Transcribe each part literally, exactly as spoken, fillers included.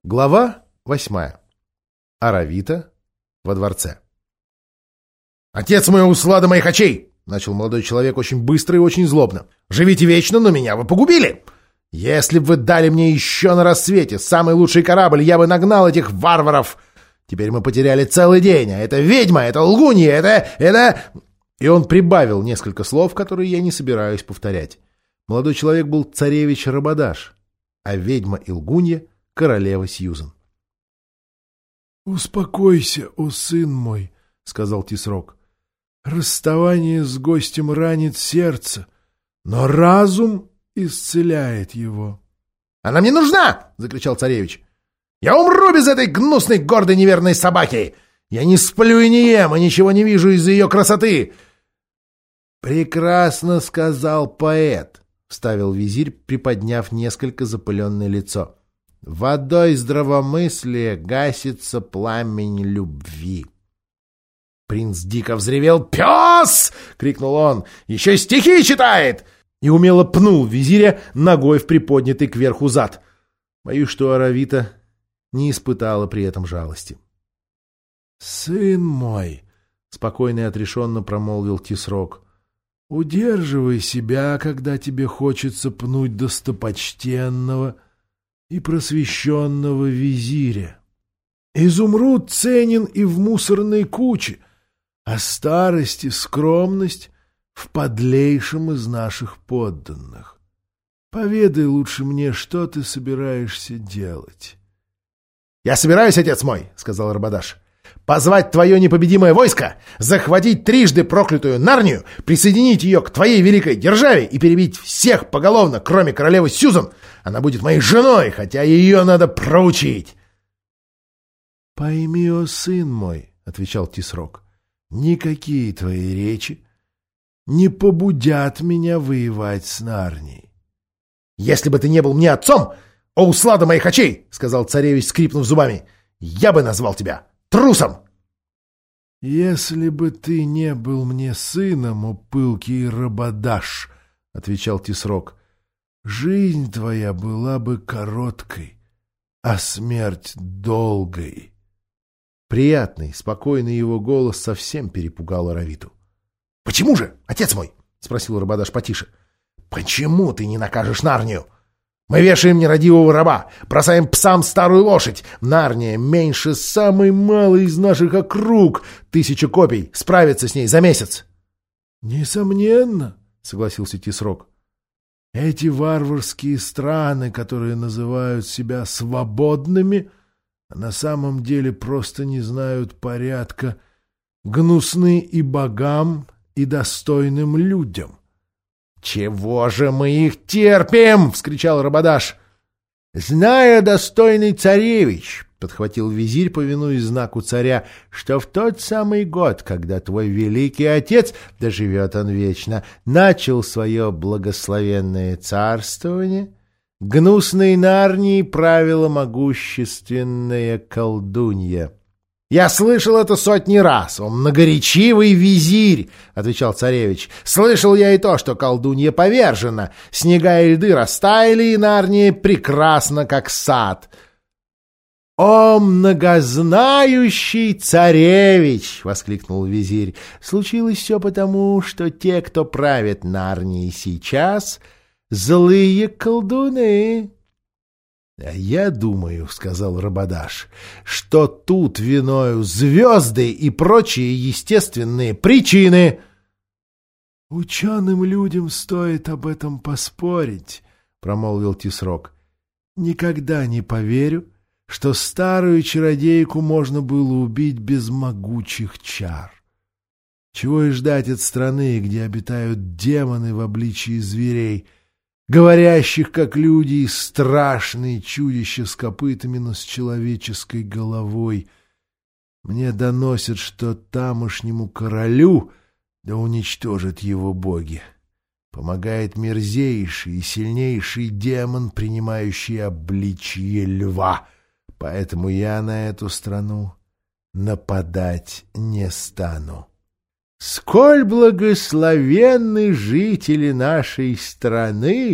Глава восьмая. Аравита во дворце. «Отец мой, услада моих очей!» — начал молодой человек очень быстро и очень злобно. «Живите вечно, но меня вы погубили! Если бы вы дали мне еще на рассвете самый лучший корабль, я бы нагнал этих варваров! Теперь мы потеряли целый день, а это ведьма, это лгунья, это... это...» И он прибавил несколько слов, которые я не собираюсь повторять. Молодой человек был царевич Рабадаш, а ведьма и лгунья — королева Сьюзан. «Успокойся, о сын мой», — сказал Тисрок. «Расставание с гостем ранит сердце, но разум исцеляет его». «Она мне нужна!» — закричал царевич. «Я умру без этой гнусной, гордой, неверной собаки! Я не сплю и не ем, и ничего не вижу из-за ее красоты!» «Прекрасно сказал поэт», — вставил визирь, приподняв несколько запыленное лицо. «Водой здравомыслия гасится пламень любви». Принц дико взревел. «Пес!» — крикнул он. «Еще стихи читает!» И умело пнул визиря ногой в приподнятый кверху зад. Боюсь, что Аравита не испытала при этом жалости. «Сын мой!» — спокойно и отрешенно промолвил Тисрок. «Удерживай себя, когда тебе хочется пнуть достопочтенного и просвещенного визиря. Изумруд ценен и в мусорной куче, а старость и скромность в подлейшем из наших подданных. Поведай лучше мне, что ты собираешься делать». «Я собираюсь, отец мой, — сказал Рабадаш, — позвать твое непобедимое войско, захватить трижды проклятую Нарнию, присоединить ее к твоей великой державе и перебить всех поголовно, кроме королевы Сьюзан. Она будет моей женой, хотя ее надо проучить». «Пойми, о сын мой, — отвечал Тисрок, — никакие твои речи не побудят меня воевать с Нарнией». «Если бы ты не был мне отцом, о услада моих очей, — сказал царевич, скрипнув зубами, — я бы назвал тебя трусом!» «Если бы ты не был мне сыном, о пылкий Рабадаш, — отвечал Тисрок, — жизнь твоя была бы короткой, а смерть долгой». Приятный, спокойный его голос совсем перепугал Аравиту. «Почему же, отец мой? — спросил Рабадаш потише. — Почему ты не накажешь Нарнию? Мы вешаем нерадивого раба, бросаем псам старую лошадь. Нарния меньше самой малой из наших округ. Тысяча копий справится с ней за месяц. — Несомненно, — согласился Тисрок. — Эти варварские страны, которые называют себя свободными, а на самом деле просто не знают порядка, гнусны и богам, и достойным людям. «Чего же мы их терпим?» — вскричал Рабадаш. «Зная, достойный царевич, — подхватил визирь, повинуясь знаку царя, — что в тот самый год, когда твой великий отец, да живет он вечно, начал свое благословенное царствование, гнусной Нарнией правила могущественная колдунья». «Я слышал это сотни раз, он многоречивый визирь, — отвечал царевич. — Слышал я и то, что колдунья повержена, снега и льды растаяли, и Нарния прекрасна, как сад». «О, многознающий царевич! — воскликнул визирь. — Случилось все потому, что те, кто правит Нарнией сейчас, злые колдуны». «А я думаю, — сказал Рабадаш, — что тут виною звезды и прочие естественные причины». «Ученым людям стоит об этом поспорить, — промолвил Тисрок. — Никогда не поверю, что старую чародейку можно было убить без могучих чар. Чего и ждать от страны, где обитают демоны в обличии зверей, говорящих, как люди, и страшные чудища с копытами, но с человеческой головой. Мне доносят, что тамошнему королю, да уничтожат его боги, помогает мерзейший и сильнейший демон, принимающий обличье льва. Поэтому я на эту страну нападать не стану. «Сколь благословенны жители нашей страны, —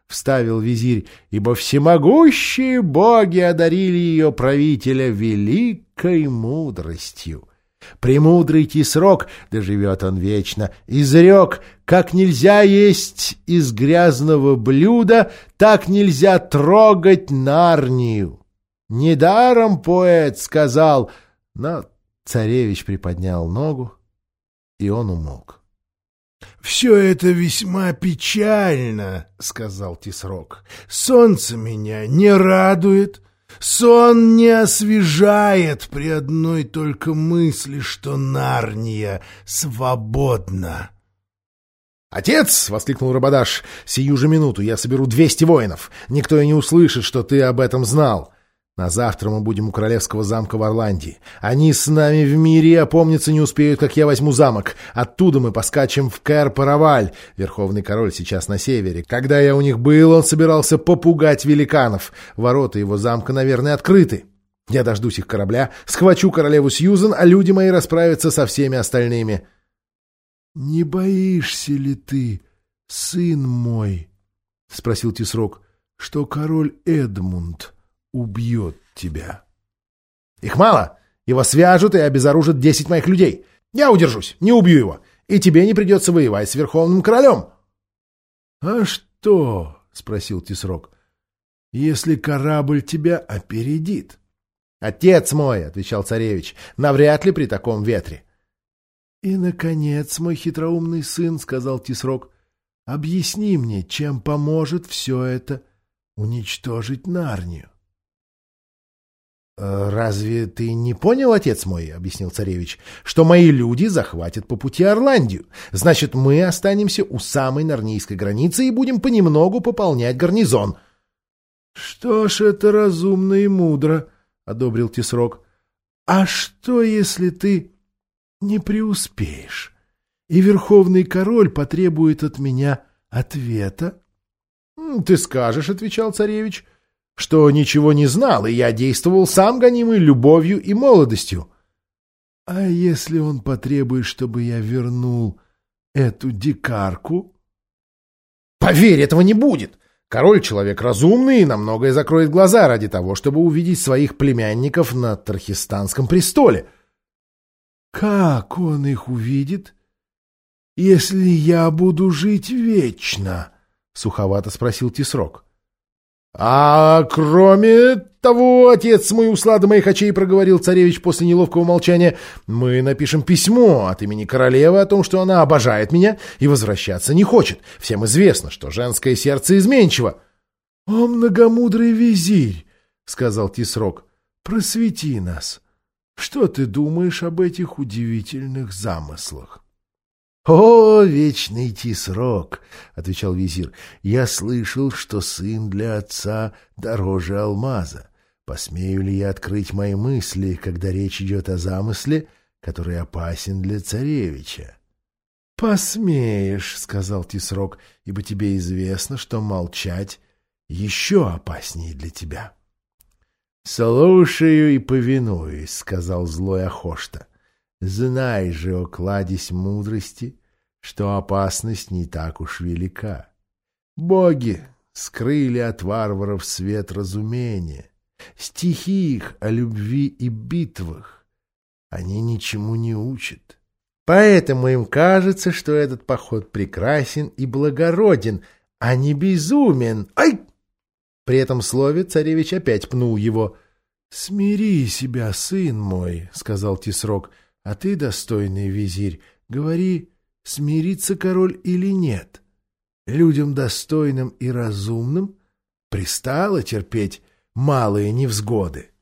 вставил визирь, ибо всемогущие боги одарили ее правителя великой мудростью. Премудрый Тисрок, да живет он вечно, изрек, как нельзя есть из грязного блюда, так нельзя трогать Нарнию. Недаром поэт сказал, но царевич приподнял ногу, и он умолк. — Все это весьма печально, — сказал Тисрок. — Солнце меня не радует. Сон не освежает при одной только мысли, что Нарния свободна. «Отец!» — воскликнул Рабадаш. «Сию же минуту я соберу двести воинов. Никто и не услышит, что ты об этом знал. На завтра мы будем у королевского замка в Орландии. Они с нами в мире и опомниться не успеют, как я возьму замок. Оттуда мы поскачем в Кэр-Параваль. Верховный король сейчас на севере. Когда я у них был, он собирался попугать великанов. Ворота его замка, наверное, открыты. Я дождусь их корабля, схвачу королеву Сьюзен, а люди мои расправятся со всеми остальными». «Не боишься ли ты, сын мой, — спросил Тисрок, — что король Эдмунд убьет тебя?» «Их мало. Его свяжут и обезоружат десять моих людей. Я удержусь, не убью его, и тебе не придется воевать с верховным королем». «А что, — спросил Тисрок, — если корабль тебя опередит?» «Отец мой, — отвечал царевич, — навряд ли при таком ветре». «И, наконец, мой хитроумный сын, — сказал Тисрок, — объясни мне, чем поможет все это уничтожить Нарнию». «Разве ты не понял, отец мой, — объяснил царевич, — что мои люди захватят по пути Орландию? Значит, мы останемся у самой нарнийской границы и будем понемногу пополнять гарнизон». «Что ж, это разумно и мудро, — одобрил Тисрок. — А что, если ты не преуспеешь, и верховный король потребует от меня ответа?» «Ты скажешь, — отвечал царевич, — что ничего не знал, и я действовал сам, гонимый любовью и молодостью». «А если он потребует, чтобы я вернул эту дикарку?» «Поверь, этого не будет. Король — человек разумный и на многое закроет глаза ради того, чтобы увидеть своих племянников на Тархистанском престоле». «Как он их увидит, если я буду жить вечно?» — суховато спросил Тисрок. «А кроме того, отец мой, услада моих очей, — проговорил царевич после неловкого молчания, — мы напишем письмо от имени королевы о том, что она обожает меня и возвращаться не хочет. Всем известно, что женское сердце изменчиво». «О, многомудрый визирь, — сказал Тисрок, — просвети нас. Что ты думаешь об этих удивительных замыслах?» «О, вечный Тисрок, — отвечал визирь, — я слышал, что сын для отца дороже алмаза. Посмею ли я открыть мои мысли, когда речь идет о замысле, который опасен для царевича?» «Посмеешь, — сказал Тисрок, — ибо тебе известно, что молчать еще опаснее для тебя». «Слушаю и повинуюсь, — сказал злой Ахошта. Знай же, о кладезь мудрости, что опасность не так уж велика. Боги скрыли от варваров свет разумения, стихи их о любви и битвах. Они ничему не учат. Поэтому им кажется, что этот поход прекрасен и благороден, а не безумен. Ай!» При этом слове царевич опять пнул его. «Смири себя, сын мой, — сказал Тисрок, — а ты, достойный визирь, говори, смирится король или нет. Людям достойным и разумным пристало терпеть малые невзгоды».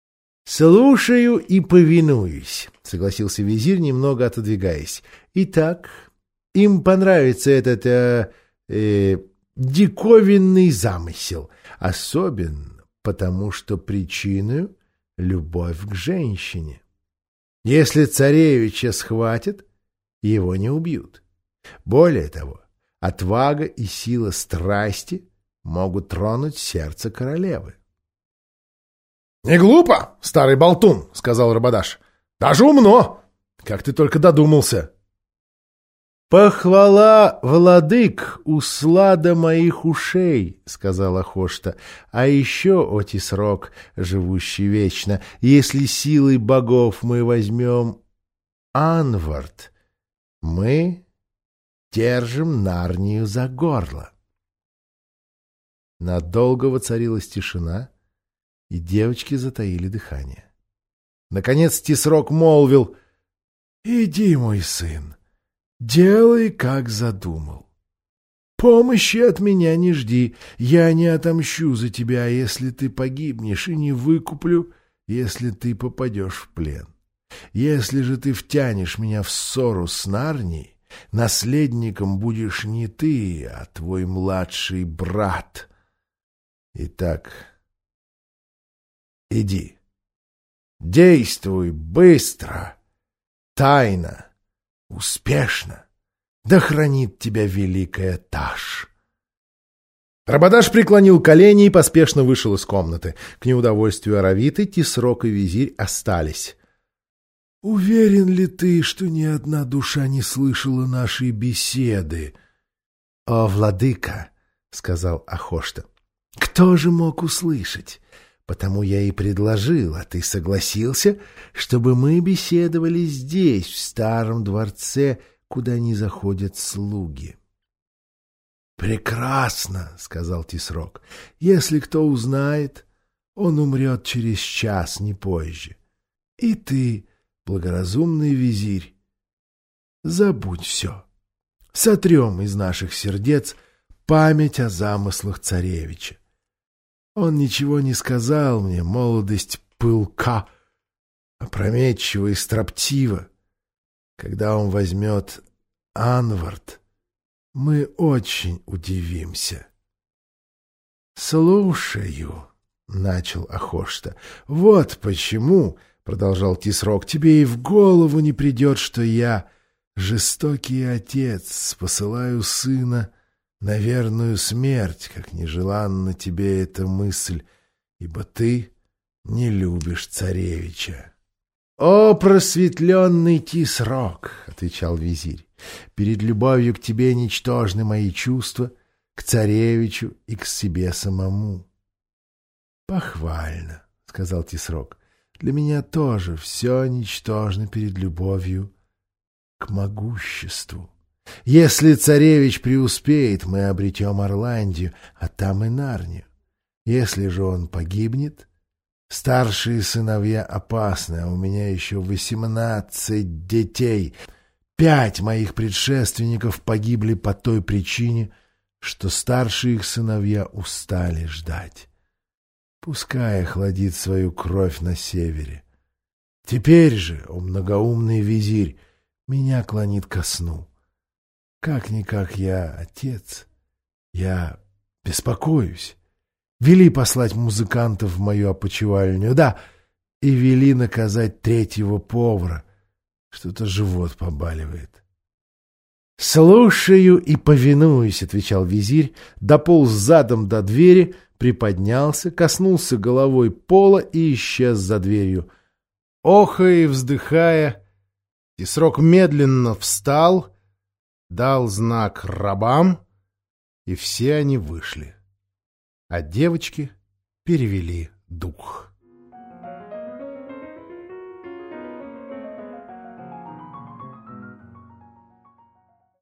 «Слушаю и повинуюсь», — согласился визирь, немного отодвигаясь. «Итак, им понравится этот э, э, диковинный замысел, особенно потому, что причиной — любовь к женщине. Если царевича схватят, его не убьют. Более того, отвага и сила страсти могут тронуть сердце королевы». «Не глупо, старый болтун, — сказал Рабадаш. — Даже умно. Как ты только додумался. «Похвала, владык, услада моих ушей», — сказал Ахошта. «А еще, о Тисрок, живущий вечно, если силой богов мы возьмем Анвард, мы держим Нарнию за горло». Надолго воцарилась тишина, и девочки затаили дыхание. Наконец Тисрок молвил: «Иди, мой сын, делай, как задумал. Помощи от меня не жди, я не отомщу за тебя, если ты погибнешь, и не выкуплю, если ты попадешь в плен. Если же ты втянешь меня в ссору с Нарнией, наследником будешь не ты, а твой младший брат. Итак, иди, действуй быстро, тайно, успешно, да хранит тебя великая Таш». Рабадаш преклонил колени и поспешно вышел из комнаты. К неудовольствию Аравиты Тисрок и визирь остались. «Уверен ли ты, что ни одна душа не слышала нашей беседы?» «О, владыка», — сказал Ахошта, — «кто же мог услышать? Потому я и предложил, а ты согласился, чтобы мы беседовали здесь, в старом дворце, куда не заходят слуги». «Прекрасно», — сказал Тисрок. «Если кто узнает, он умрет через час, не позже. И ты, благоразумный визирь, забудь все. Сотрем из наших сердец память о замыслах царевича. Он ничего не сказал мне, молодость пылка, опрометчива и строптива. Когда он возьмет Анвард, мы очень удивимся». «Слушаю», — начал Ахошта. «Вот почему, — продолжал Тисрок, — тебе и в голову не придет, что я, жестокий отец, посылаю сына на верную смерть, как нежеланна тебе эта мысль, ибо ты не любишь царевича». «О, просветленный Тисрок», — отвечал визирь, — «перед любовью к тебе ничтожны мои чувства, к царевичу и к себе самому». «Похвально», — сказал Тисрок, — «для меня тоже все ничтожно перед любовью к могуществу. Если царевич преуспеет, мы обретем Орландию, а там и Нарнию. Если же он погибнет, старшие сыновья опасны, а у меня еще восемнадцать детей. Пять моих предшественников погибли по той причине, что старшие их сыновья устали ждать. Пускай охладит свою кровь на севере. Теперь же, о многоумный визирь, меня клонит ко сну. Как-никак я отец, я беспокоюсь. Вели послать музыкантов в мою опочивальню, да, и вели наказать третьего повара. Что-то живот побаливает. «Слушаю и повинуюсь», — отвечал визирь, дополз задом до двери, приподнялся, коснулся головой пола и исчез за дверью. Охая и вздыхая, Тисрок медленно встал, дал знак рабам, и все они вышли, а девочки перевели дух.